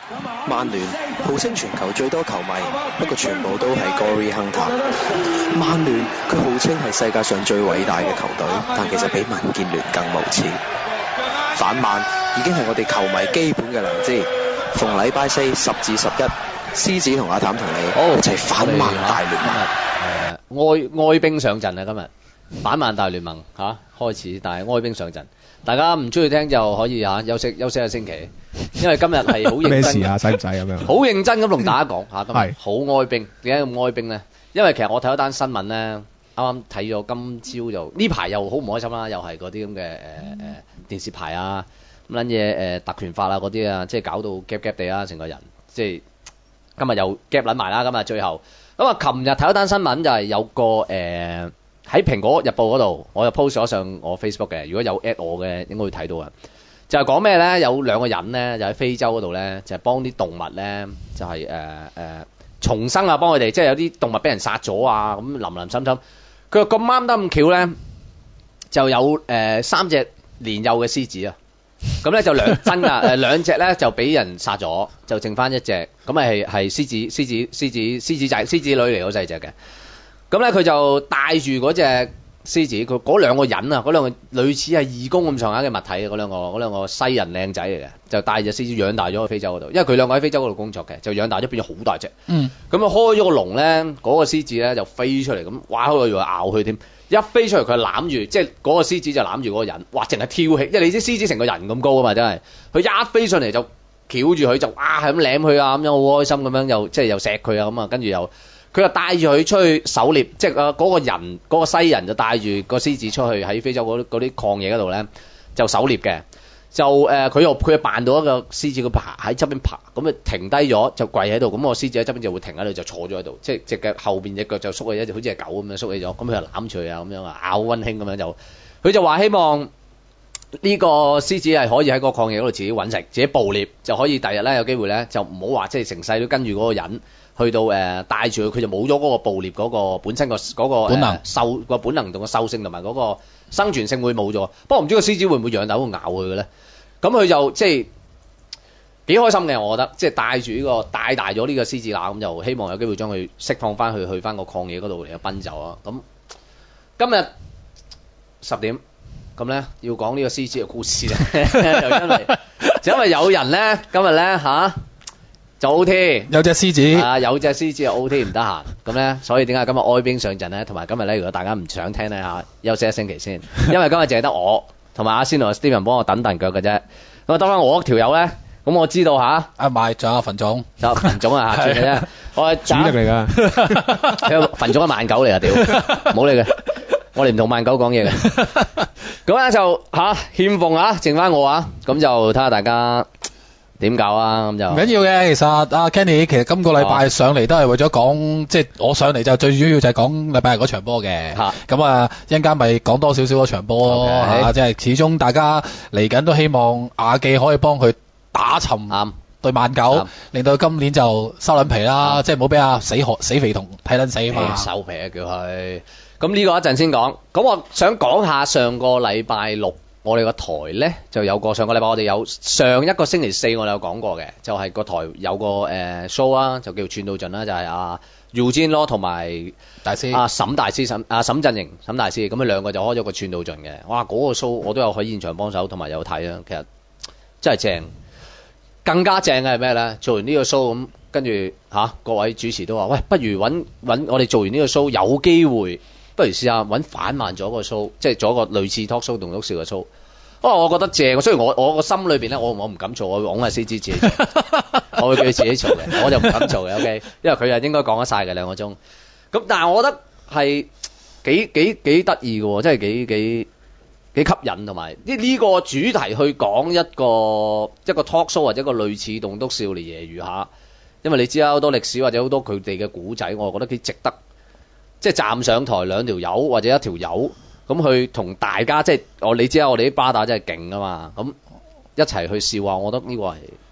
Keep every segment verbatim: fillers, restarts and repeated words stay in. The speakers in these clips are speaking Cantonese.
曼聯號稱全球最多球迷，不過全部都係 Gary Hunter。曼聯佢號稱係世界上最偉大嘅球隊，但其實比民建聯更無恥。反曼已經係我哋球迷基本嘅良知。逢禮拜四十至十一，獅子同阿譚同你一齊反曼大聯盟。 誒、呃，哀哀兵上陣啊！今日反曼大聯盟嚇、啊、開始，但係哀兵上陣。大家唔中意聽就可以嚇、啊、休息休息一個星期，因為今日係好認真。 咩事啊？使唔使咁樣？ 好認真咁同大家講嚇，今日係好哀兵。點解咁哀兵咧？因為其實我睇咗單新聞咧，啱啱睇咗今朝就呢排又好唔開心啦，又係嗰啲咁嘅誒誒電視牌啊。咁撚嘢誒特權法啊嗰啲啊，即係搞到夾夾地啊，成個人即係今日又夾撚埋啦。今日最後咁啊，琴日睇一單新聞就係有個誒喺蘋果日報嗰度，我又 post 咗上我 Facebook 嘅。如果有 at 我嘅，應該會睇到啊。就係講咩咧？有兩個人咧，就喺非洲嗰度咧，就係幫啲動物咧，就係誒誒重生啊，幫佢哋，即係有啲動物俾人殺咗啊，咁林林森森。佢話咁啱得咁巧咧，就有誒、呃、三隻年幼嘅獅子啊。咁咧就兩真噶，誒兩隻咧就俾人殺咗，就剩翻一隻，咁咪係係獅子獅子獅子獅子仔獅子女嚟嗰細隻嘅。咁咧佢就帶住嗰隻獅子，佢嗰兩個人啊，嗰兩個類似係義工咁上下嘅物體，嗰兩個嗰兩個西人靚仔嚟嘅，就帶隻獅子養大咗去非洲嗰度，因為佢兩個喺非洲嗰度工作嘅，就養大咗變咗好大隻。嗯。咁啊開咗個籠咧，嗰、嗰個獅子咧就飛出嚟咁，哇！佢以為咬佢添。一飛出嚟，佢攬住，即係嗰個獅子就攬住嗰個人，哇！淨係跳起，因為你知獅子成個人咁高啊嘛，真係。佢一飛上嚟就翹住佢，就哇係咁舐佢啊，咁樣好開心咁樣，又即係又錫佢啊咁啊，跟住又佢又帶住佢出去狩獵，即係啊嗰個人嗰、嗰個西人就帶住個獅子出去喺非洲嗰啲曠野嗰度咧就狩獵嘅。就誒佢又佢又扮到一個獅子，佢爬喺側邊爬，咁啊停低咗就跪喺度，咁個獅子喺側邊就會停喺度就坐咗喺度，即係隻腳後邊隻腳就縮起一，好似係狗咁樣縮起咗，咁佢就攬住佢啊咁樣啊，咬溫馨咁樣就，佢就話希望呢個獅子係可以喺個曠野嗰度自己揾食，自己捕獵，就可以第日咧有機會咧就唔好話即係成世都跟住嗰個人去到誒帶住佢，佢就冇咗嗰個捕獵嗰個本身個嗰個本能獸個本能同個獸性同埋嗰個生存性會冇咗。不過唔知個獅子會唔會養大會咬佢嘅咧？咁佢就即係幾開心嘅，我覺得即係帶住呢個帶大咗呢個獅子乸，咁就希望有機會將佢釋放翻去去翻個曠野嗰度嚟奔走啊！咁今日十點咁咧要講呢個獅子嘅故事咧，就因為就因為有人咧今日咧嚇就 O T 有隻獅子啊，有隻獅子 O T 唔得閒，咁咧所以點解今日哀兵上陣咧？同埋今日咧，如果大家唔想聽咧嚇，休息一星期先，因為今日淨係得我。同埋阿仙同阿 Steven 幫我等等腳嘅啫，咁啊得翻我條友咧，咁我知道吓， 啊買仲有份總， 就份總啊嚇，嘅啫，我主力嚟噶， 份總係慢狗嚟啊屌，唔好理佢，我哋唔同慢狗講嘢嘅，咁咧就吓欠奉啊，剩翻我啊，咁就睇下大家點搞啊，咁就唔緊要嘅。其實阿 Kenny 其實今個禮拜上嚟都係為咗講，即係我上嚟就最主要就係講禮拜日嗰場波嘅。咁啊一陣間咪講多少少嗰場波咯嚇，即係始終大家嚟緊都希望亞記可以幫佢打沉對曼九，令到今年就收撚皮啦，即係唔好俾阿死學死肥童睇撚死啊嘛。 收皮啊叫佢。咁呢個一陣先講。咁我想講下上個禮拜六。我哋個台咧就有個上個禮拜我哋有上一個星期四我哋有講過嘅，就係、是、個台有個誒、呃、show 啦，就叫串到盡啦，就係阿 Eugene 咯同埋大師阿、啊、沈大師沈阿、啊、沈振營沈大師，咁佢兩個就開咗個串到盡嘅。哇！嗰、那個 show 我都有喺現場幫手同埋有睇啊，其實真係正。更加正嘅係咩咧？做完呢個 show 咁，跟住嚇各位主持都話：喂，不如揾揾我哋做完呢個 show 有機會。不如試下揾反慢咗個 show，即係做一個類似 talk show 同篤笑嘅 show。不過我覺得正，雖然我我個心裏邊咧，我我唔敢做，我會講係獅子自己做，我會叫佢自己做嘅，我就唔敢做嘅。OK，因為佢係應該講得晒嘅兩個鐘。咁但係我覺得係幾幾幾得意嘅喎，真係幾幾幾吸引，同埋呢呢個主題去講一個一個 talk show 或者一個類似棟篤笑嚟揶揄下，因為你知啦，好多歷史或者好多佢哋嘅古仔，我覺得幾值得。即係站上台兩條友或者一條友咁去同大家，即係我你知啦，我哋啲巴打真係勁㗎嘛，咁一齊去笑啊！我覺得呢個係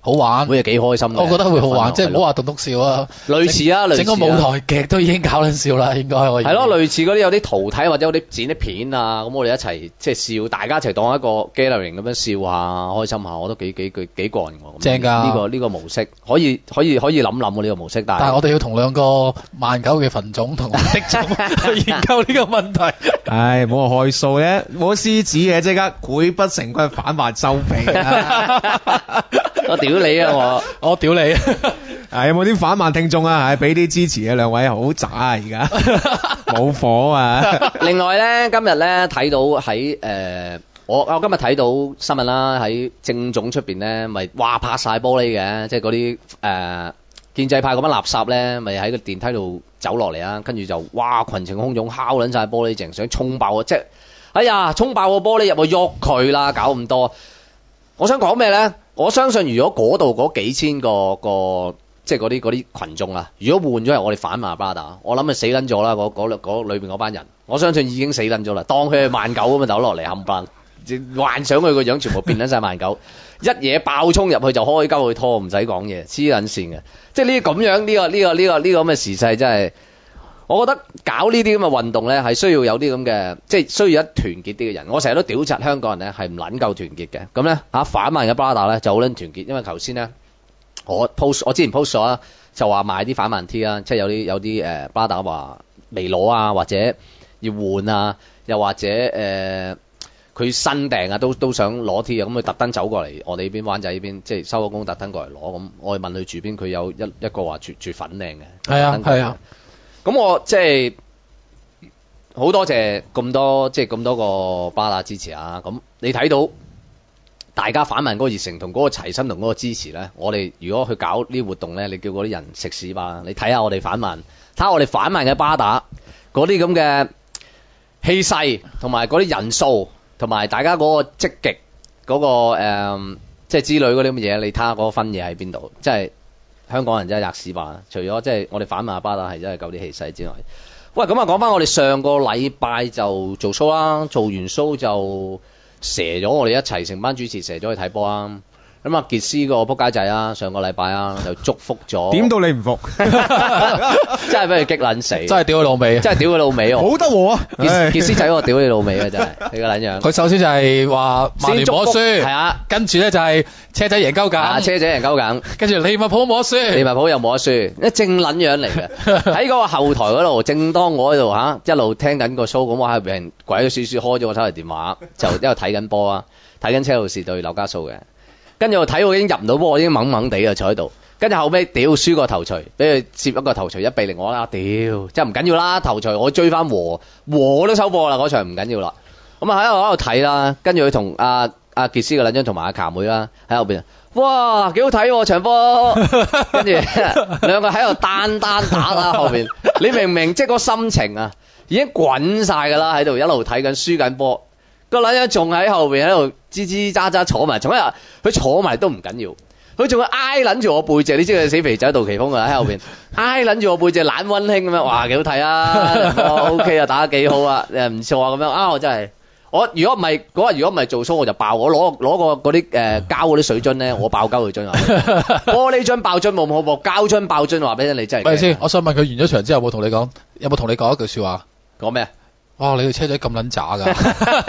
好玩， 會係幾開心嘅。 我覺得會好玩，即係唔好話棟篤笑啊， 類似啊，類似啊。 整個舞台劇都已經搞撚笑啦，應該可以。係咯，類似嗰啲有啲圖睇或者有啲剪啲片啊，咁我哋一齊即係笑，大家一齊當一個 gathering 咁樣笑下，開心下，我都幾幾幾幾過癮喎。 正㗎， 呢個呢個模式可以可以可以諗諗喎呢個模式，但係但係我哋要同兩個萬九嘅群眾同的眾去研究呢個問題。 唉，冇話害數嘅，冇獅子嘅，即刻潰不成軍反還收皮啊！ 我屌你啊我， 我屌你！ 係有冇啲反慢聽眾啊？係俾啲支持啊！兩位好渣啊！而家冇火啊！ 另外咧，今日咧睇到喺誒、呃，我我今日睇到新聞啦，喺政總出邊咧，咪哇拍晒玻璃嘅，即係嗰啲誒建制派嗰班垃圾咧，咪喺個電梯度走落嚟啊，跟住就哇群情洶湧，敲撚晒玻璃淨，想衝爆啊！即係哎呀，衝爆個玻璃入去喐佢啦，搞咁多。我想講咩咧？我相信如果嗰度嗰幾千個個即係嗰啲嗰啲群眾啊，如果換咗係我哋反馬巴打，我諗咪死撚咗啦！嗰嗰嗰裏邊嗰班人，我相信已經死撚咗啦。當佢係萬九咁啊走落嚟冚唪唥，幻想佢個樣全部變撚晒萬九，一嘢爆衝入去就開鳩去拖，唔使講嘢，黐撚線嘅。即係呢啲咁樣呢個呢個呢個呢個咁嘅時勢真係。我覺得搞呢啲咁嘅運動咧，係需要有啲咁嘅，即係需要一團結啲嘅人。我成日都屌柒香港人咧，係唔撚夠團結嘅。咁咧嚇反慢嘅巴打咧就好撚團結，因為頭先咧我 post 我之前 post 咗啦，就話買啲反慢 T 啦，即係有啲有啲誒巴打話未攞啊，或者要換啊，又或者誒佢、呃、新訂啊，都都想攞 T 啊，咁佢特登走過嚟我哋呢邊灣仔呢邊，即係收咗工特登過嚟攞。咁我哋問佢住邊，佢有一一個話住住粉嶺嘅。 係啊係啊。 咁我即係好多謝咁多即係咁多個巴打支持啊！咁你睇到大家反民嗰個熱誠同嗰個齊心同嗰個支持咧，我哋如果去搞呢啲活動咧，你叫嗰啲人食屎吧！你睇下我哋反民，睇下我哋反民嘅巴打嗰啲咁嘅氣勢，同埋嗰啲人數，同埋大家嗰個積極嗰個誒，即係之類嗰啲咁嘅嘢，你睇下嗰個分野喺邊度？即係。香港人真係吔屎吧！除咗即係我哋反馬巴打係真係夠啲氣勢之外，喂咁啊講翻我哋上個禮拜就做 show 啦，做完 show 就蛇咗我哋一齊成班主持蛇咗去睇波啊！咁啊傑斯個撲街仔啊，上個禮拜啊就祝福咗，點到你唔服， 真係俾佢激撚死，真係屌佢老味， 真係屌佢老味喎， 好得喎啊！ 傑傑斯仔我屌你老味啊，真係你個撚樣。 佢首先就係話曼聯冇得輸， 係啊， 跟住咧就係車仔贏鳩緊， 啊車仔贏鳩緊， 跟住利物浦冇得輸， 利物浦又冇得輸，一正撚樣嚟嘅。喺嗰個後台嗰度，正當我喺度嚇一路聽緊個 show，咁我喺入邊鬼咗鼠鼠開咗個手提電話，就一路睇緊波啊，睇緊車路士對紐卡素嘅。跟住我睇我已經入唔到波，我已經懵懵地啊坐喺度。跟住後尾屌輸個頭槌，俾佢接一個頭槌一比零，我啦屌，即係唔緊要啦，頭槌我追翻和和都收波啦，嗰場唔緊要啦。咁啊喺度喺度睇啦，跟住佢同阿阿傑斯嘅兩張同埋阿卡妹啦喺後邊，哇幾好睇喎場波，跟住兩個喺度單單打啦後邊，你明唔明？即係個心情啊，已經滾晒㗎啦，喺度一路睇緊輸緊波。個撚樣仲喺後邊喺度吱吱喳喳坐埋，從一日佢坐埋都唔緊要，佢仲會挨撚住我背脊，你知佢死肥仔杜琪峰啊喺後邊挨撚住我背脊懶溫馨咁樣，哇幾好睇啊，O K 啊打得幾好啊，誒唔錯啊咁樣啊，我真係我如果唔係嗰日如果唔係做 show 我就爆，我攞攞個嗰啲誒膠嗰啲水樽咧，我爆膠佢樽啊，玻璃樽爆樽冇冇冇，膠樽爆樽話俾你真係。 喂先，我想問佢完咗場之後有冇同你講，有冇同你講一句説話？ 講咩？ 哇！你條車仔咁撚渣㗎！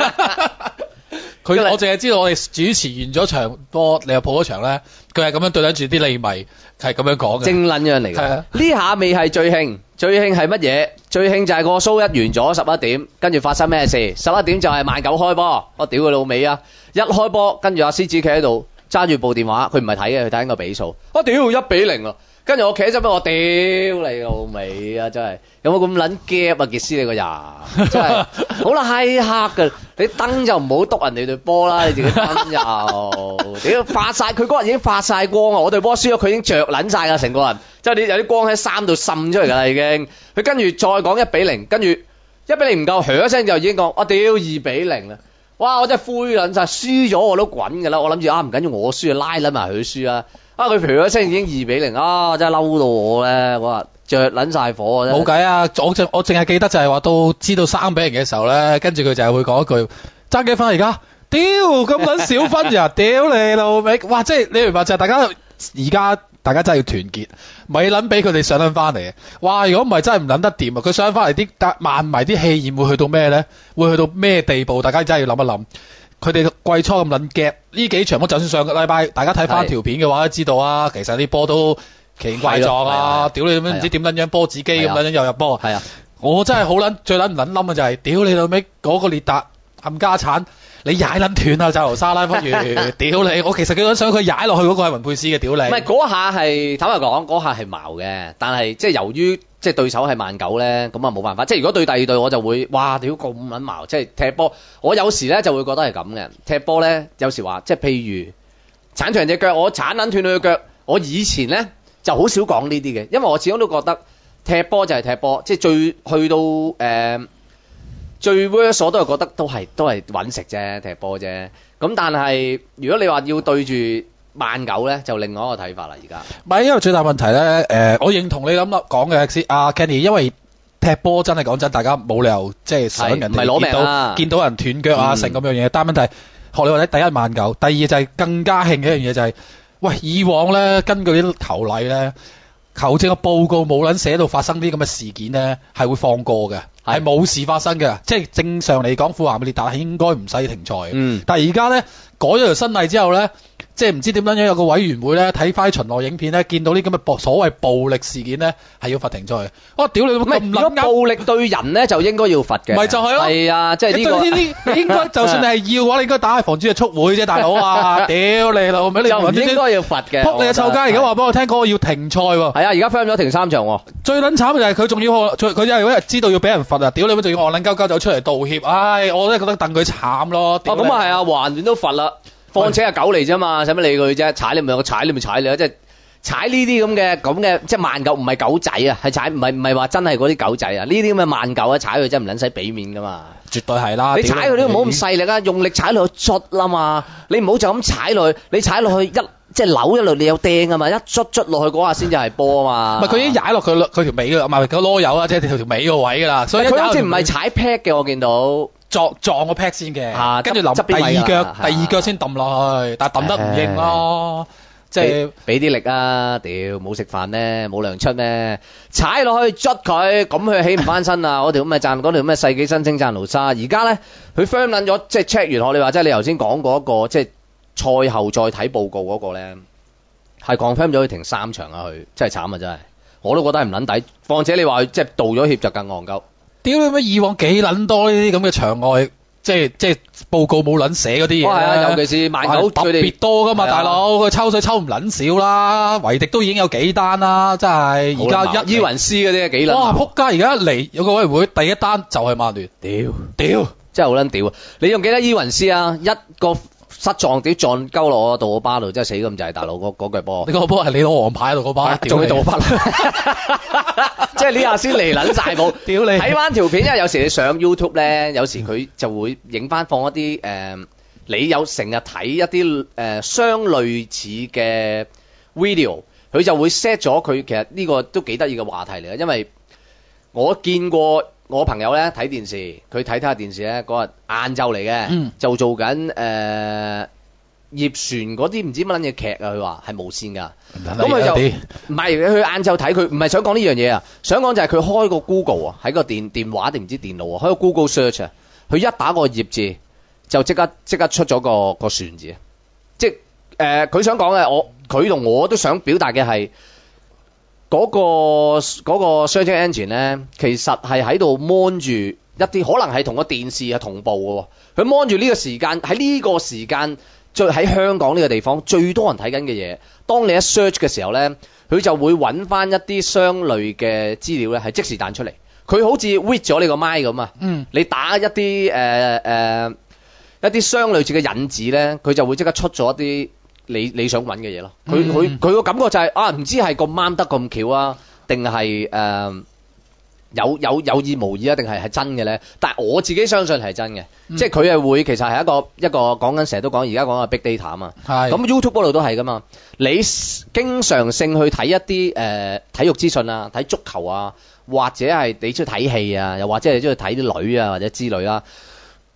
佢我淨係知道我哋主持完咗場波，你又抱咗場咧，佢係咁樣對緊住啲利迷，係咁樣講嘅。 正撚樣嚟㗎。呢下未係最興，最興係乜嘢？最興就係個 show 一完咗十一點，跟住發生咩事？十一點就係萬九開波，我屌佢老味啊！一開波，跟住阿獅子企喺度揸住部電話，佢唔係睇嘅，佢睇緊個比數。我屌一比零啊！跟住我企喺側邊，我屌你老味啊！真係有冇咁撚夾啊？傑斯你個人真係好啦，閪黑㗎！你燈就唔好篤人哋對波啦，你自己燈又屌發晒，佢嗰日已經發晒光啊！我對波輸咗，佢已經着撚晒㗎成個人，即係你有啲光喺衫度滲出嚟㗎啦已經。佢跟住再講一比零，跟住一比零唔夠，噓一聲就已經講我屌二比零啦！哇！我真係灰撚晒，輸咗我都滾㗎啦！我諗住啊唔緊要，我輸啊拉撚埋佢輸啊！啊！佢譬如一聲已經二比零啊！真係嬲到我咧，我話着撚晒火啊！ 冇計啊！我淨我淨係記得就係話到知道三比零嘅時候咧，跟住佢就係會講一句爭幾分而家？屌咁撚少分呀！屌你老味！哇！即係你明白就係大家而家大家真係要團結，咪撚俾佢哋上撚翻嚟。哇！如果唔係真係唔撚得掂啊！佢上翻嚟啲萬迷啲氣焰會去到咩咧？會去到咩地步？大家真係要諗一諗。佢哋季初咁撚夾，呢幾場波就算上個禮拜大家睇翻條片嘅話都知道啊，其實啲波都奇形怪狀啊！屌你咁樣唔知點撚樣波子機咁撚樣又入波。係啊！我真係好撚最撚唔撚冧嘅就係、是，屌你老尾嗰個列達冚家產，你踩撚斷啊！就流沙拉不如，屌你！我其實幾想佢踩落去嗰個係雲佩斯嘅，屌你！唔係嗰下係坦白講，嗰下係矛嘅，但係即係由於即係對手係萬九咧，咁啊冇辦法。即係如果對第二隊我就會，哇屌咁撚矛！即係踢波，我有時咧就會覺得係咁嘅。踢波咧有時話，即係譬如鏟斷人隻腳，我鏟撚斷佢嘅腳。我以前咧就好少講呢啲嘅，因為我始終都覺得。踢波就係踢波，即係最去到誒、呃、最 worst 我都係覺得都係都係揾食啫，踢波啫。咁但係如果你話要對住萬九咧，就另外一個睇法啦。而家唔係因為最大問題咧，誒、呃、我認同你咁講嘅先，阿 Kenny，因為踢波真係講真，大家冇理由即係想人哋見到見到人斷腳啊成咁樣嘢。但係問題學你話齋，第一萬九，第二就係更加興嘅一樣嘢就係、是，喂以往咧根據啲球例咧。球證嘅報告冇撚寫到發生啲咁嘅事件咧，係會放過嘅，係冇事發生嘅。即係正常嚟講，富咸列達係應該唔使停賽嘅。嗯。但係而家咧改咗條新例之後咧，即係唔知點樣樣有個委員會咧睇翻巡邏影片咧，見到啲咁嘅所謂暴力事件咧，係要罰停賽嘅。我屌你咁撚啱！如果暴力對人咧，就應該要罰嘅。 咪就係咯。 係啊，即係呢個。 你應該就算你係要嘅話，你應該打去防止嘅速會啫，大佬啊！屌你老味，你就唔應該要罰嘅。 撲你個臭街！而家話俾我聽，嗰個要停賽喎。 係啊，而家 firm 咗停三場喎。最撚慘嘅就係佢仲要佢佢因為知道要俾人罰啊！屌你咪仲要戇撚鳩鳩走出嚟道歉，唉！我真係覺得戥佢慘咯。 哦，咁啊係啊，橫掂都罰啦。況且係狗嚟啫嘛，使乜理佢啫？踩你咪我踩你咪踩你啊！即係踩呢啲咁嘅咁嘅，即係萬九唔係狗仔啊，係踩唔係唔係話真係嗰啲狗仔啊？呢啲咁嘅萬九啊，踩佢真係唔撚使俾面噶嘛！ 絕對係啦！ 你踩佢都唔好咁細力啊，用力踩落去捽啦嘛！你唔好就咁踩落去，你踩落去一即係扭一路你有釘啊嘛，一捽捽落去嗰下先至係波啊嘛！ 唔係佢已經踩落佢佢條尾㗎，唔係個囉柚啊，即係條條尾個位㗎啦。所以佢好似唔係踩 pad 嘅，我見到。 撞撞個 pad 先嘅，跟住臨第二腳第二腳先揼落去，但係揼得唔應咯，即係俾啲力啊！屌冇食飯咩，冇糧出咩，踩落去捽佢，咁佢起唔翻身啊！嗰條咁嘅讚，嗰條咁嘅世紀新星讚盧沙，而家咧佢 firm 撚咗，即係 check 完學你話即係你頭先講嗰個即係賽後再睇報告嗰個咧，係 confirm 咗佢停三場啊！佢真係慘啊！真係，我都覺得係唔撚抵，況且你話佢即係道咗歉就更戇鳩。 屌你咩！以往幾撚多呢啲咁嘅場外，即係即係報告冇撚寫嗰啲嘢。 係啊，尤其是萬九特別多噶嘛，大佬佢抽水抽唔撚少啦，維迪都已經有幾單啦，真係而家一伊雲斯嗰啲幾撚。 哇！撲街！而家一嚟有個委員會第一單就係曼聯， 屌屌真係好撚屌啊！你仲記得伊雲斯啊？一個失撞屌撞鳩落我杜奧巴度，真係死咁滯，大佬嗰嗰腳波。 你個波係你攞黃牌喺度嗰巴， 仲要杜奧巴，即係呢下先嚟撚晒冇。屌你！睇翻條片，因為有時你上 YouTube 咧，有時佢就會影翻放一啲誒、呃，你有成日睇一啲誒、呃、相類似嘅 video，佢就會 set 咗佢。其實呢個都幾得意嘅話題嚟嘅，因為我見過。我朋友咧睇電視，佢睇睇下電視咧嗰日晏晝嚟嘅，嗯、就做緊誒、呃、葉璇嗰啲唔知乜撚嘢劇啊，佢話係無線㗎，咁佢就唔係佢晏晝睇，佢唔係想講呢樣嘢啊，想講就係佢開個 Google 啊，喺個電電話定唔知電腦啊，開個 Google search 啊，佢一打個葉字就即刻即刻出咗個個璇字，即係誒佢想講嘅，我佢同我都想表達嘅係。嗰、那個嗰、那個 search engine 咧，其實係喺度 mon 住一啲可能係同個電視係同步嘅喎。佢 mon 住呢個時間喺呢個時間，最喺香港呢個地方最多人睇緊嘅嘢。當你一 search 嘅時候咧，佢就會揾翻一啲相類嘅資料咧，係即時彈出嚟。佢好似 read 咗你個麥咁啊。嗯。你打一啲誒誒一啲相類似嘅引子咧，佢就會即刻出咗一啲。你你想揾嘅嘢咯，佢佢佢個感覺就係、是、啊，唔知係咁啱得咁巧啊，定係誒有有有意無意啊，定係係真嘅咧？但係我自己相信係真嘅，嗯、即係佢係會其實係一個一個講緊成日都講而家講嘅 big data 啊嘛。係。咁 YouTube 嗰度都係噶嘛，你經常性去睇一啲誒、呃、體育資訊啊，睇足球啊，或者係你中意睇戲啊，又或者係你中意睇啲女啊或者之類啦。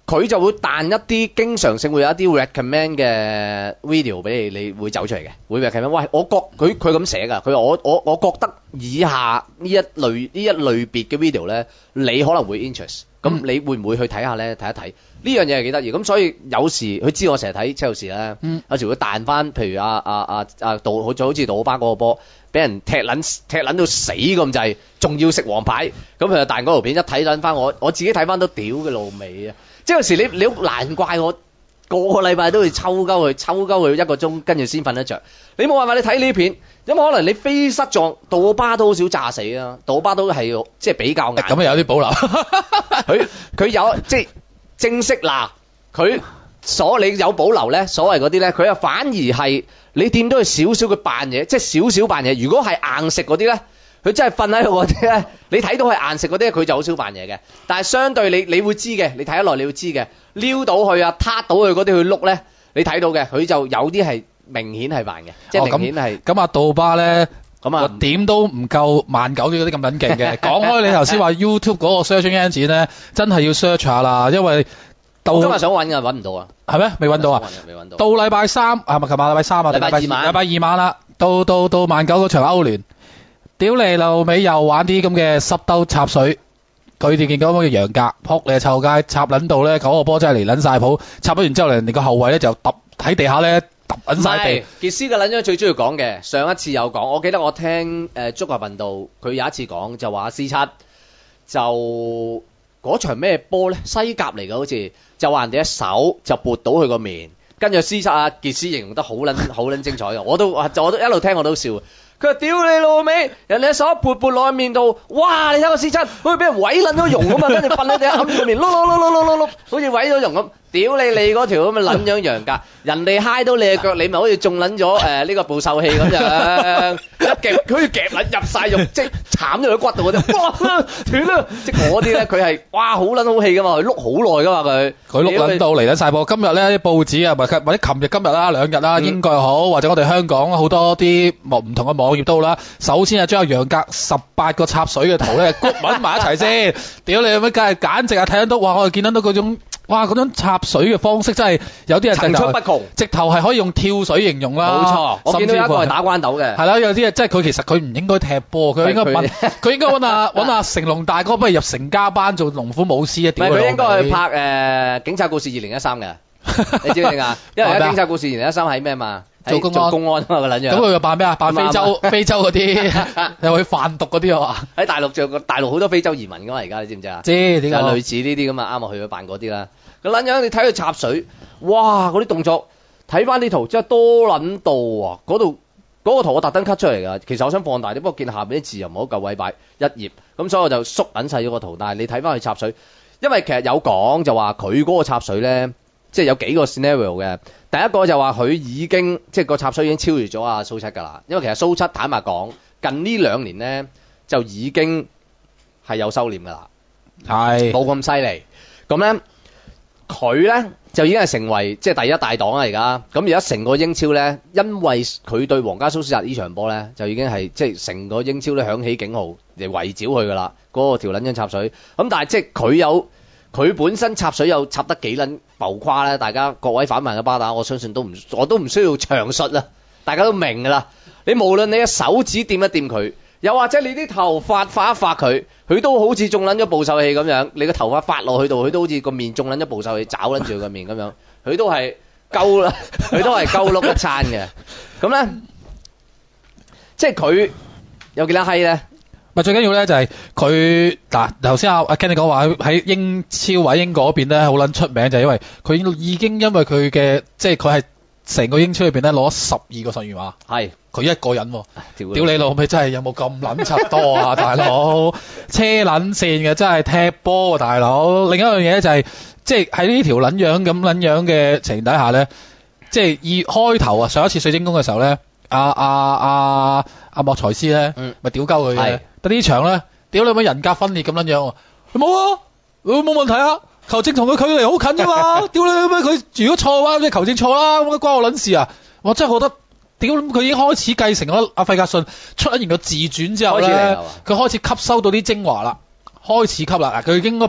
佢就會彈一啲經常性會有一啲 recommend 嘅 video 俾你，你會走出嚟嘅，會 recommend。喂，我覺佢佢咁寫㗎，佢話我我我覺得以下呢一類呢一類別嘅 video 咧，你可能會 interest。咁、嗯、你會唔會去睇下咧？睇一睇呢樣嘢係幾得意。咁所以有時佢知我成日睇車路士咧，嗯、有時會彈翻，譬如阿阿阿阿杜，好似好似杜巴嗰個波，俾人踢撚踢撚到死咁滯，仲要食黃牌。咁佢就彈嗰條片，一睇撚翻我，我自己睇翻都屌嘅路尾啊！即係有時你你好難怪我個個禮拜都會抽鳩佢，抽鳩佢一個鐘，跟住先瞓得着。你冇辦法，你睇呢片，有冇可能你飛失撞杜巴都好少炸死啊？杜巴都係即係比較硬。 咁有啲保留。 佢佢有即係正式嗱，佢所你有保留咧，所謂嗰啲咧，佢又反而係你掂到佢少少嘅扮嘢，即係少少扮嘢。如果係硬食嗰啲咧，佢真係瞓喺度嗰啲咧，你睇到係硬食嗰啲，佢就好少扮嘢嘅。但係相對你你會知嘅，你睇得耐你會知嘅，撩到佢啊，撻到佢嗰啲去碌咧，你睇到嘅，佢就有啲係明顯係扮嘅，即係明顯係。 咁阿杜巴咧， 咁啊點都唔夠萬九啲嗰啲咁撚勁嘅。講開你頭先話 YouTube 嗰個 searching engine 咧，真係要 search 下啦，因為到今日想揾嘅揾唔到啊， 係咩？未揾到啊？ 未揾到。 到禮拜三係咪琴晚禮拜三啊？ 禮拜二晚。 禮拜二晚啦，到到到萬九嗰場歐聯。屌你老味又玩啲咁嘅濕兜插水，佢哋見到咁嘅楊格撲你臭街插撚到咧，嗰個波真係嚟撚晒譜，插咗完之後人哋個後衞咧就揼喺地下咧揼撚晒地。傑斯嘅撚樣最中意講嘅，上一次有講，我記得我聽誒足球頻道，佢有一次講就話 C 七就嗰場咩波咧，西甲嚟嘅好似，就話人哋一手就撥到佢個面，跟住 C 七啊傑斯形容得好撚好撚精彩嘅，我都我都一路聽我都笑。佢話：屌你老味，人哋手撥撥落去面度，哇！你睇個 C 七，好似俾人毀撚咗容咁啊！跟住瞓喺地下冚住個面，碌碌碌碌碌碌碌，好似毀咗容咁。屌你你嗰條咁嘅撚樣楊格，人哋揩到你嘅腳，你咪好似中撚咗誒呢個捕獸器咁樣，一夾佢好似夾撚入曬肉，即係慘咗佢骨度嗰啲，哇斷啦！即係嗰啲咧，佢係哇好撚好氣噶嘛，佢碌好耐噶嘛佢，佢碌撚到嚟得曬波。今日咧啲報紙啊，或者或者琴日今日啦兩日啦，英國又好，或者我哋香港好多啲唔同嘅網頁都好啦。首先係將阿楊格十八個插水嘅圖咧，谷揾埋一齊先。屌你咁樣，梗係簡直係睇得到，哇！我哋見得到嗰種。哇！嗰種插水嘅方式真係有啲人層出不窮，直頭係可以用跳水形容啦。冇錯，我見到有一個係打關鬥嘅。係啦，有啲即係佢其實佢唔應該踢波，佢應該揾佢應該揾阿揾阿成龍大哥，不如入成家班做龍虎武師啊！屌佢！佢應該去拍誒《警察故事二零一三》嘅，你知唔知啊？因為而家《警察故事二零一三》喺咩嘛？做公安公安啊嘛個撚樣。咁佢又扮咩啊？扮非洲非洲嗰啲，又去販毒嗰啲啊？喺大陸做個大陸好多非洲移民噶嘛？而家你知唔知啊？知點解？類似呢啲咁啊，啱我去咗扮嗰啲啦。個撚樣你睇佢插水，哇！嗰啲動作睇翻啲圖真係多撚到啊！嗰度嗰個圖我特登 cut 出嚟㗎。其實我想放大啲，不過見下邊啲字又唔好夠位擺一頁，咁所以我就縮撚細咗個圖。但係你睇翻佢插水，因為其實有講就話佢嗰個插水咧，即係有幾個 scenario 嘅。第一個就話佢已經即係個插水已經超越咗阿蘇七㗎啦。因為其實蘇七坦白講，近呢兩年咧就已經係有收斂㗎啦，係冇咁犀利。咁咧。佢咧就已經係成為即係第一大黨啦而家，咁而家成個英超咧，因為佢對皇家蘇斯達呢場波咧，就已經係即係成個英超咧響起警號嚟圍剿佢噶啦，嗰、那個條撚樣插水。咁但係即係佢有佢本身插水又插得幾撚浮誇咧，大家各位反曼嘅巴打，我相信都唔我都唔需要詳述啦，大家都明噶啦。你無論你嘅手指掂一掂佢，又或者你啲頭髮發一發佢，佢都好似中撚咗捕獸器咁樣。你個頭髮發落去度，佢都好似個面中撚咗捕獸器，爪撚住佢個面咁樣。佢都係鳩啦，佢都係鳩碌一餐嘅。咁咧，即係佢有幾多閪咧？咪最緊要咧就係佢嗱，頭先阿阿 Kenny 講話喺英超或者英國嗰邊咧好撚出名，就係因為佢已經因為佢嘅即係佢係成個英超裏邊咧攞十二個十二碼。係。佢一個人喎，屌你老味真係有冇咁撚柒多啊，大佬車撚線嘅真係踢波啊，大佬。另一樣嘢就係、是、即係喺呢條撚樣咁撚樣嘅情形底下咧，即係以開頭啊上一次水晶宮嘅時候咧，阿阿阿阿莫財斯咧咪屌鳩佢嘅，但呢場咧屌你咪人格分裂咁撚樣，冇啊，冇問題啊，球證同佢距離好近啫嘛，屌你咪佢如果錯嘅話，你球證錯啦，咁關我撚事啊，我真係覺得。屌，佢已經開始繼承咗阿費格遜出咗完個自傳之後咧，佢開始吸收到啲精華啦，開始吸啦。嗱，佢應該步入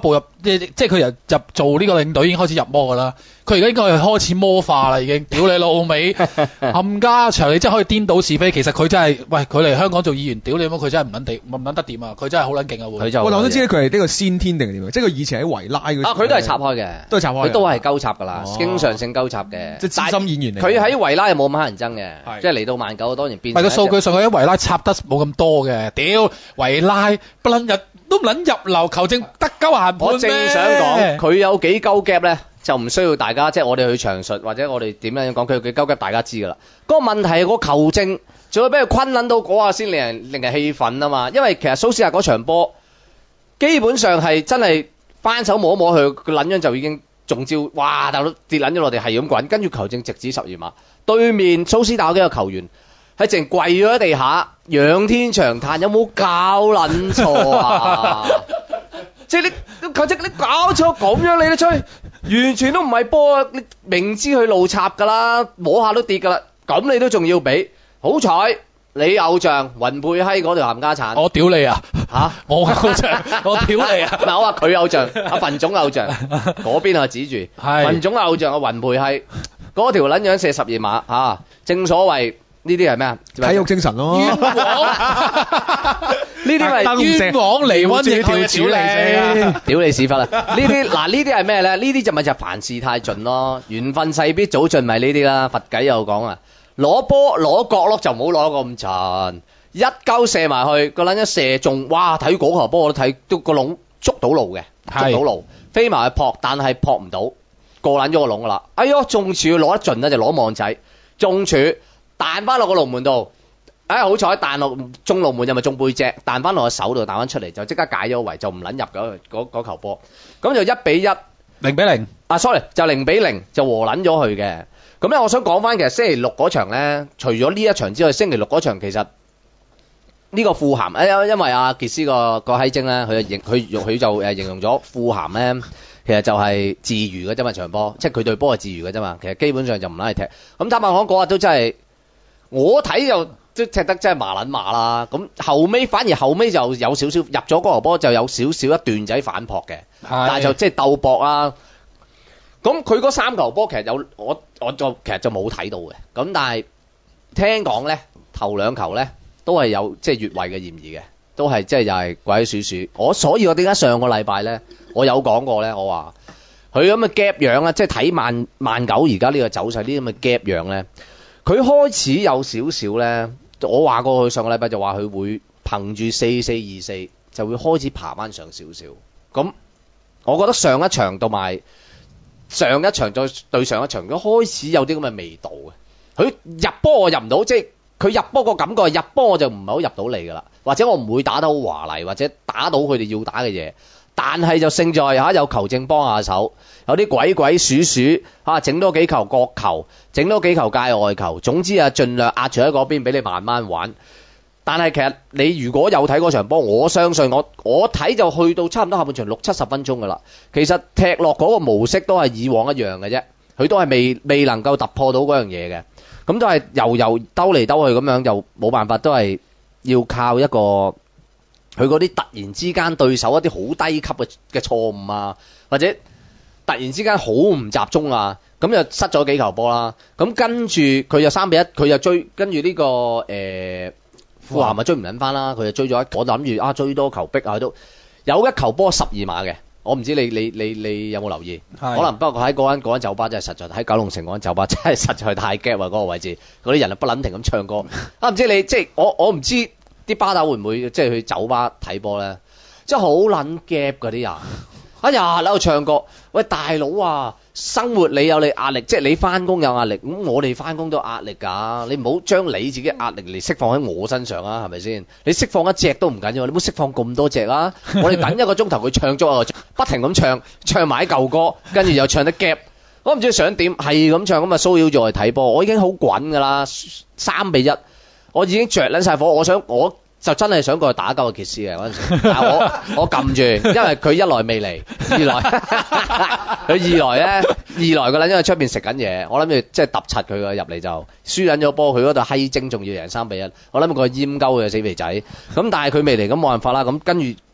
即即係佢由入做呢個領隊已經開始入魔㗎啦。佢而家應該係開始魔化啦，已經。屌你老味，冚家祥你真係可以顛倒是非。其實佢真係，喂佢嚟香港做議員，屌你媽佢真係唔撚地唔撚得掂啊！佢真係好撚勁啊！ 佢就我我都知佢係呢個先天定係點樣，即係佢以前喺維拉嗰啊，佢都係插開嘅， 都係插開， 佢都係鳩插㗎啦， 哦經常性鳩插嘅， 即係資深演員嚟。 佢喺維拉又冇乜乞人憎嘅， 係即係嚟到萬九當然變。 唔係個數據上，佢喺維拉插得冇咁多嘅。屌維拉不撚入都唔撚入流，球證得鳩閒判咩？ 我正想講佢有幾鳩夾咧，就唔需要大家即係我哋去詳述或者我哋點樣講佢有幾鳩夾，大家知㗎啦。嗰、個問題係個球證仲要俾佢昆撚到嗰下先令人令人氣憤啊嘛！因為其實蘇斯亞嗰場波基本上係真係翻手摸一摸佢，個撚樣就已經中招，哇！大佬跌撚咗落地係咁滾，跟住球證直指十二碼，對面蘇斯打幾個球員係淨跪咗喺地下，仰天長嘆，有冇搞撚錯啊？即係你球證你搞錯咁樣你都吹，完全都唔係波啊！你明知佢路插㗎啦，摸下都跌㗎啦，咁你都仲要俾？好彩你偶像雲佩閪嗰條冚家產， 我屌你啊！ 嚇我偶像，我屌你啊！ 唔係我話佢偶像，阿份總偶像嗰邊啊指住， 係份總偶像阿雲佩閪嗰條撚樣射十二碼嚇，正所謂。呢啲係咩啊？ 體育精神咯， 冤枉， 呢啲係冤枉離溫亦條屌你， 屌你屎忽啊！呢啲嗱呢啲係咩咧？呢啲就咪就凡事太盡咯，緣分勢必早盡咪呢啲啦。佛偈又講啊，攞波攞角落就唔好攞咁盡，一鳩射埋去個撚一射中，哇！睇嗰球波我都睇到個籠捉到路嘅，捉到路飛埋去撲，但係撲唔到，過撚咗個籠噶啦。哎唷，中柱攞得盡咧就攞網仔，中柱。彈翻落個龍門度，哎好彩彈落中龍門又咪中背脊，彈翻落個手度彈翻出嚟就即刻解咗圍，就唔撚入嗰嗰球波，咁就一比一， 零比零。 啊 sorry 就零比零就和撚咗佢嘅。咁咧我想講翻其實星期六嗰場咧，除咗呢一場之外，星期六嗰場其實呢個富咸，誒因為阿傑斯個個閪精咧，佢就形佢用佢就誒形容咗富咸咧。其實就係自娛嘅啫嘛場波，即係佢對波係自娛嘅啫嘛。其實基本上就唔拉嚟踢。咁坦白講嗰日都真係，我睇就都踢得真係麻撚麻啦。咁後尾反而後尾就有少少入咗嗰球波，就有少少一段仔反撲嘅，但係就即係鬥搏啦。咁佢嗰三球波其實有我我就其實就冇睇到嘅。咁但係聽講咧頭兩球咧都係有即係越位嘅嫌疑嘅。都係即係又係鬼鼠鼠，我所以我點解上個禮拜咧，我有講過咧，我話佢咁嘅 gap 樣咧，即係睇萬萬九而家呢個走勢呢咁嘅 gap 樣咧，佢開始有少少咧，我話過佢上個禮拜就話佢會憑住四四二四就會開始爬翻上少少，咁我覺得上一場同埋上一場再對上一場，佢開始有啲咁嘅味道嘅，佢入波我入唔到，即係佢入波個感覺係入波我就唔係好入到嚟㗎啦。或者我唔會打得好華麗，或者打到佢哋要打嘅嘢，但係就勝在嚇有球證幫下手，有啲鬼鬼鼠鼠嚇整多幾球角球，整多幾球界外球，總之啊盡量壓住喺嗰邊俾你慢慢玩。但係其實你如果有睇嗰場波，我相信我我睇就去到差唔多下半場六七十分鐘㗎啦。其實踢落嗰個模式都係以往一樣嘅啫，佢都係未未能夠突破到嗰樣嘢嘅，咁都係遊遊兜嚟兜去咁樣，就冇辦法都係。要靠一個佢嗰啲突然之間對手一啲好低級嘅嘅錯誤啊，或者突然之間好唔集中啊，咁就失咗幾球波啦。咁跟住佢就三比一，佢就追跟住呢、這個誒富咸咪追唔撚翻啦，佢就追咗一，我諗住啊追多球逼啊，都有一球波十二碼嘅，我唔知你你你你有冇留意？可能不過喺嗰間嗰間酒吧真係實在喺九龍城嗰間酒吧真係實在太 gap 啊！嗰、那個位置嗰啲人啊不撚停咁唱歌啊！唔知你即係我我唔知啲巴打會唔會即係去酒吧睇波咧？即係好撚 gap 嗰啲人，哎呀喺度唱歌，喂大佬啊！生活你有你壓力，即係你翻工有壓力，咁我哋翻工都有壓力㗎。你唔好將你自己壓力嚟釋放喺我身上啊，係咪先？你釋放一隻都唔緊要，你唔好釋放咁多隻啊！我哋等一個鐘頭佢唱足啊，不停咁唱，唱埋啲舊歌，跟住又唱得 gap。我唔知想點，係咁唱咁啊騷擾咗我哋睇波。我已經好滾㗎啦，三比一，我已經着撚晒火。我想我。就真係想過去打鳩個傑斯嘅嗰陣時，但係我我撳住，因為佢一來未嚟，二來佢二來咧，二來個撚因為出邊食緊嘢，我諗住即係揼柒佢嘅入嚟就輸緊咗波，佢嗰度閪精仲要贏三比一，我諗佢閹鳩嘅死肥仔，咁但係佢未嚟，咁冇辦法啦，咁跟住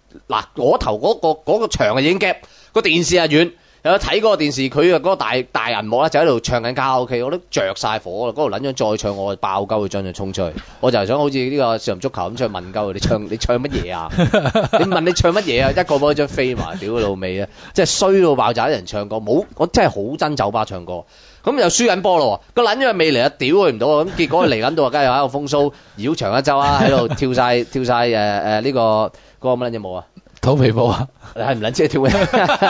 嗱嗰頭嗰、嗰個嗰、嗰個牆啊已經夾，個電視啊遠。有睇嗰個電視，佢啊嗰個大大銀幕咧就喺度唱緊卡拉 OK， 我都着晒火啦！嗰度撚樣再唱，我爆鳩佢將佢衝出去。我就係想好似呢個少林足球咁出去問鳩你唱你唱乜嘢啊？你問你唱乜嘢啊？一個波一張飛埋，屌佢老味啊！即係衰到爆炸啲人唱歌，冇我真係好憎酒吧唱歌。咁又輸緊波咯，個撚樣未嚟啊，屌佢唔到啊！咁結果嚟緊到啊，梗係喺度風騷繞長一周啊，喺度跳晒跳晒誒誒呢個嗰、嗰個乜撚嘢舞啊？ 肚皮舞啊！ 你係唔撚知跳咩？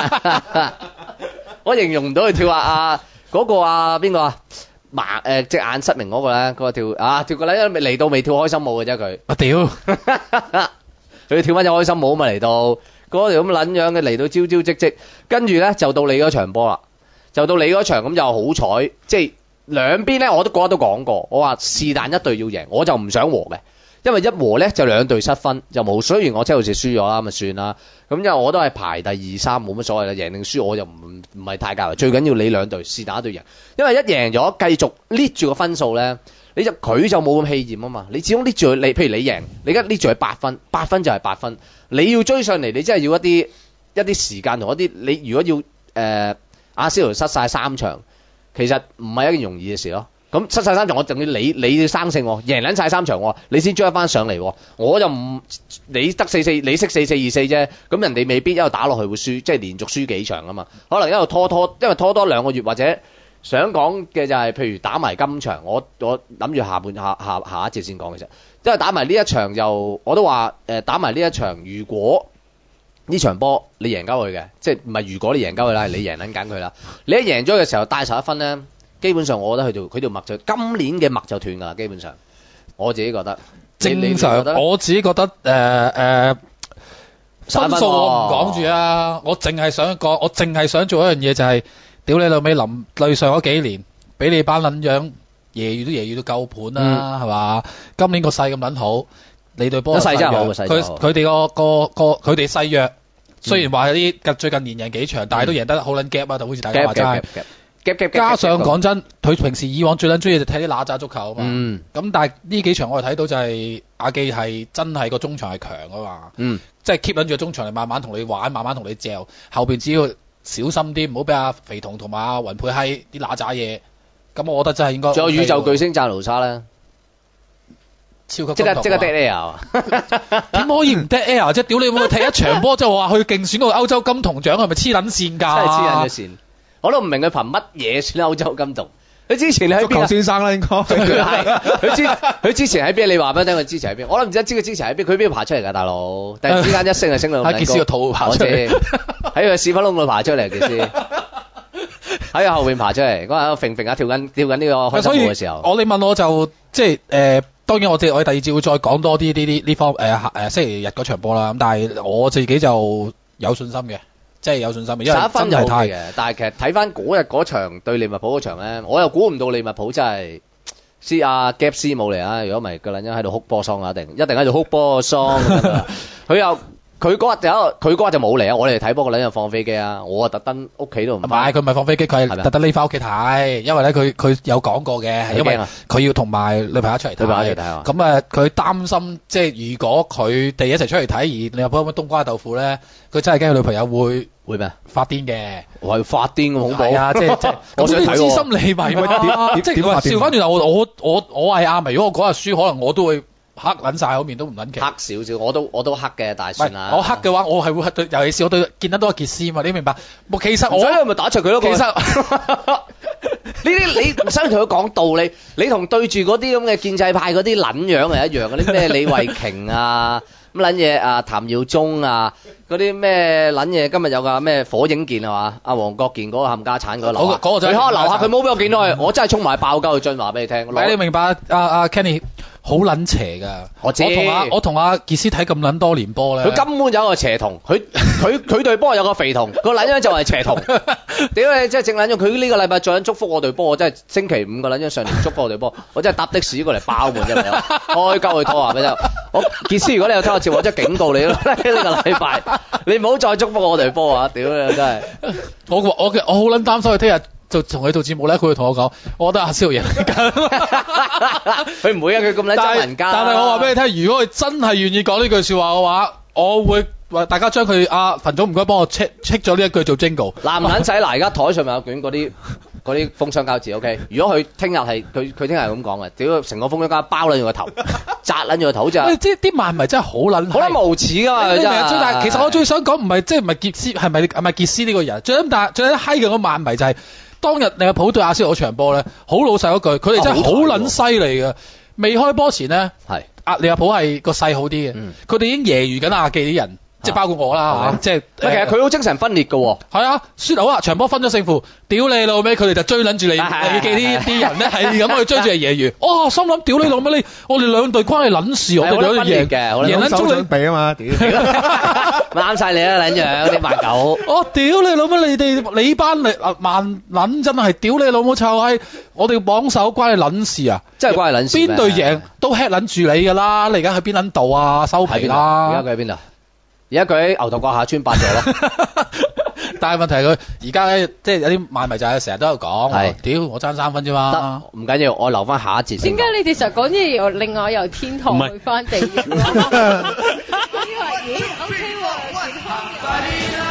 我形容唔到佢跳啊！啊嗰個啊邊個啊盲誒隻眼失明嗰個咧，嗰個跳啊跳個撚未嚟到未跳開心舞嘅啫佢。 我屌！ 佢跳翻隻開心舞啊嘛嚟到嗰條咁撚樣嘅嚟到朝朝夕夕，跟住咧就到你嗰場波啦，就到你嗰場咁又好彩，即係兩邊咧我都嗰日都講過，我話是但一隊要贏，我就唔想和嘅。因為一和咧就兩隊失分就冇，雖然我車路士輸咗啦，咪算啦。咁因為我都係排第二三，冇乜所謂啦，贏定輸我就唔唔係太介懷。最緊要你兩隊是打一隊贏，因為一贏咗繼續捏住個分數咧，你就佢就冇咁氣焰啊嘛。你始終捏住佢，你譬如你贏，你而家捏住佢八分，八分就係八分。你要追上嚟，你真係要一啲一啲時間同一啲。你如果要誒、呃、阿仙奴失晒三場，其實唔係一件容易嘅事咯。咁失晒三場，我仲要你你要生性，贏撚晒三場，你先追翻上嚟。我就唔你得四四，你識四四二四啫。咁人哋未必一路打落去會輸，即係連續輸幾場啊嘛。可能一路拖拖，因為拖多兩個月或者想講嘅就係、是，譬如打埋今場，我我諗住下半下下下一節先講嘅啫。因為打埋呢一場就我都話誒，打埋呢一場，如果呢場波你贏鳩佢嘅，即係唔係如果你贏鳩佢啦，係你贏撚緊佢啦。你一贏咗嘅時候帶十一分咧。基本上，我覺得佢條佢條脈就今年嘅脈就斷㗎啦。基本上，我自己覺得正常。我自己覺得誒誒、呃呃、分數我唔講住啊，我淨係想講，我淨係想做一樣嘢就係、是、屌你老味臨對上嗰幾年，俾你班撚樣夜雨都夜雨到夠盤啦，係嘛、嗯？今年個勢咁撚好，你對波勢真係好， 佢佢哋個個個佢哋勢弱，雖然話有啲最近連贏幾場，但係都贏得好撚 gap 啊，就好似大家話齋。加上講真，佢平時以往最撚中意就睇啲揦渣足球啊嘛。咁、嗯、但係呢幾場我哋睇到就係阿記係真係個中場係強啊嘛。嗯，即係 keep 緊住個中場嚟慢慢同你玩，慢慢同你嚼。後邊只要小心啲，唔好俾阿肥童同埋阿雲佩閪啲揦渣嘢。咁我覺得真係應該、OK。 仲有宇宙巨星贊盧沙咧， 超級即刻即刻 dead air。 點可以唔 dead air 啫？屌你會唔會踢一場波就話去競選個歐洲金童獎係咪黐撚線㗎？真係黐撚咗線。我都唔明佢憑乜嘢選歐洲金童？佢之前喺邊啊？足球先生啦，應該係佢之佢之前喺邊？你話俾我聽，佢之前喺邊？我都唔知知佢之前喺邊。佢邊度爬出嚟㗎，大佬？突然之間一升就升到喺傑斯個肚爬出嚟， 喺佢屎忽窿度爬出嚟，傑斯喺佢後邊爬出嚟。嗰日喺度揈揈下跳緊跳緊呢個開心舞嘅時候， 我你問我就即係誒、呃，當然我哋我哋第二節會再講多啲呢啲呢方誒誒、呃、星期日嗰場波啦。咁但係我自己就有信心嘅。即係有信心嘅，因為十一分就好嘅。但係其實睇翻嗰日嗰場對利物浦嗰場咧，我又估唔到利物浦真係斯阿 Gap 斯冇嚟啊！如果唔係個撚樣喺度哭波桑啊，一定一定喺度哭波桑。佢又佢嗰日就佢嗰日就冇嚟啊！我哋睇波個撚樣放飛機啊！我啊特登屋企度唔係佢唔係放飛機，佢係特登匿翻屋企睇，因為咧佢佢有講過嘅，因為佢要同埋女朋友出嚟睇。女朋友一齊睇啊！咁啊，佢擔心即係如果佢哋一齊出嚟睇，而利物浦咁冬瓜豆腐咧，佢真係驚佢女朋友會會咩發癲嘅。我係發癲咁恐怖啊！即係即係我想睇喎。資深利迷啊！即係調翻轉頭，我我我我係阿迷，如果我嗰日輸，可能我都會。黑撚晒口面都唔撚奇，黑少少，我都我都黑嘅，但係算啦。我黑嘅話，我係會對，尤其是我對見得多阿傑斯嘛，你明白？冇其實我，所以咪打出佢咯。其實呢啲你唔使同佢講道理，你同對住嗰啲咁嘅建制派嗰啲撚樣係一樣嘅，啲咩李慧瓊啊咁撚嘢啊，譚耀宗啊，嗰啲咩撚嘢，今日有個咩火影健係嘛？阿黃國健嗰個冚家產嗰個樓，嗰個你可留下佢冇俾我見到佢，我真係衝埋爆鳩佢進話俾你聽。你明白阿阿 Kenny？好撚邪㗎！我知。我同阿我同阿傑斯睇咁撚多年波咧，佢根本有個邪童，佢佢佢隊波有個肥童，個撚樣就係邪童。屌你！真係正撚咗，佢呢個禮拜再祝福我隊波，我真係星期五個撚樣上年祝福我隊波，我真係搭的士過嚟爆門入嚟，開鳩佢拖啊！俾就我傑斯，如果你有聽我節目，我真係警告你咯！呢個禮拜你唔好再祝福我隊波啊！屌你真係，我我我好撚擔心佢聽日。就同佢做節目咧，佢會同我講，我覺得阿蕭贏緊。佢唔會啊，佢咁撚憎人家。但係我話俾你聽，如果佢真係願意講呢句説話嘅話，我會話大家將佢啊馮總唔該幫我 check check 咗呢一句做 jingle。 嗱唔撚使嗱，而家台上面有卷嗰啲嗰啲封箱膠紙 ，OK。如果佢聽日係佢佢聽日係咁講嘅，屌成個封箱膠包撚住個頭，扎撚住個頭好似係。即係啲漫迷真係好撚好撚無恥㗎嘛，真係。 但係其實我最想講唔係即係唔係傑斯係咪係咪傑斯呢個人？最撚但最撚閪嘅嗰個漫迷就係、是、當日利物浦對阿仙奴嗰場波咧，好老實嗰句，佢哋真係好撚犀利嘅。未開波前咧，係阿利物浦係個勢好啲嘅，佢哋、嗯、已經揶揄緊阿記啲人。即係包括我啦，即係其實佢好精神分裂嘅喎。係啊，輸好啊，場波分咗勝負，屌你老味，佢哋就追撚住你，你記啲啲人咧係咁去追住嚟揶揄。哦，心諗屌你老味，你我哋兩隊關你撚事，我哋兩隊贏嘅，贏撚足你比啊嘛，屌！ 啱晒你啦，撚樣啲白狗。 我屌你老味，你哋你班嚟啊萬撚真係屌你老母臭閪！我哋榜首關你撚事啊！ 真係關你撚事。 邊隊贏都 head 撚住你㗎啦！你而家去邊撚度啊？收皮啦！ 而家佢喺邊度？而家佢喺牛頭角下村八座咯， 但係問題係佢而家咧，即係有啲賣迷就係成日都有講，係屌我爭三分啫嘛， 唔緊要，我留翻下一節先。 點解你哋成日講啲又另外由天堂去翻地獄？我以為咦 OK 喎。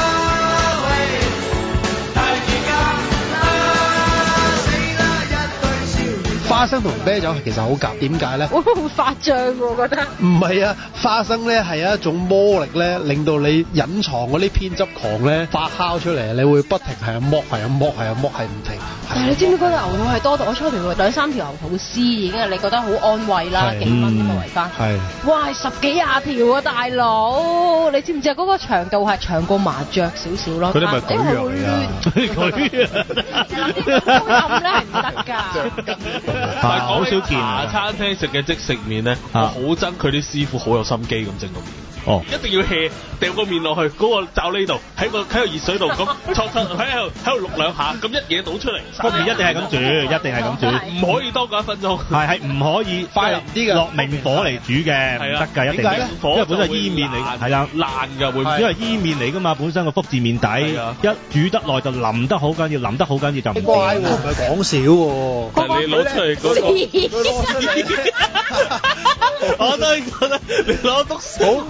花生同啤酒其實好夾，點解咧？ 會唔會發脹喎？我覺得唔係啊，花生咧係一種魔力咧，令到你隱藏嗰啲偏執狂咧發酵出嚟，你會不停係咁剝，係咁剝，係咁剝，係唔停。 但係你知唔知嗰個牛肚係多到我初條兩三條牛肚絲已經係你覺得好安慰啦，幾蚊咁啊圍翻。係。哇！十幾廿條啊，大佬！你知唔知啊？嗰個長度係長過麻雀少少咯。 佢哋咪舉樣嚟啊！ 佢暗咧係唔得㗎。 但係講少茶餐廳食嘅即食麵咧，我好憎佢啲師傅好有心機咁整個麵。哦，一定要 hea 掉個麵落去嗰個罩呢度，喺個喺個熱水度咁戳戳喺度喺度渌兩下，咁一嘢倒出嚟。 個麵一定係咁煮，一定係咁煮， 唔可以多過一分鐘。 係係唔可以快啲嘅，落明火嚟煮嘅，唔得㗎，一定明火，因為本身係伊麵嚟，係啦， 爛㗎會， 因為伊麵嚟㗎嘛，本身個福字麵底，一煮得耐就腍得好緊要，腍得好緊要就唔乖喎，唔係講少喎。 但係你攞出嚟嗰個，我都覺得你攞篤手。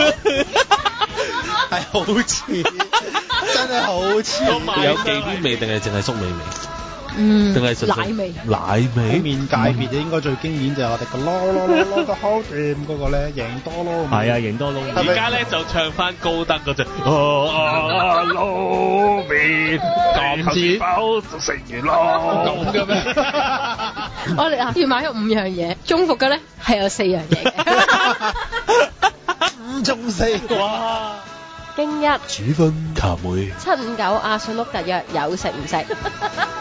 係好似，真係好似。 有忌廉味定係淨係粟米味？ 嗯， 定係奶味。 奶味。 麵界別應該最經典就係我哋個囉囉囉囉個好掂嗰個咧，贏多撈。 係啊，贏多撈。 而家咧就唱翻高德嗰隻。啊撈麵，咁似飽就食完咯。咁嘅咩？ 我哋啊要買咗五樣嘢，中伏嘅咧係有四樣嘢嘅。 五中四哇！ 經一主分咖妹七五九阿信屋特約有食唔食？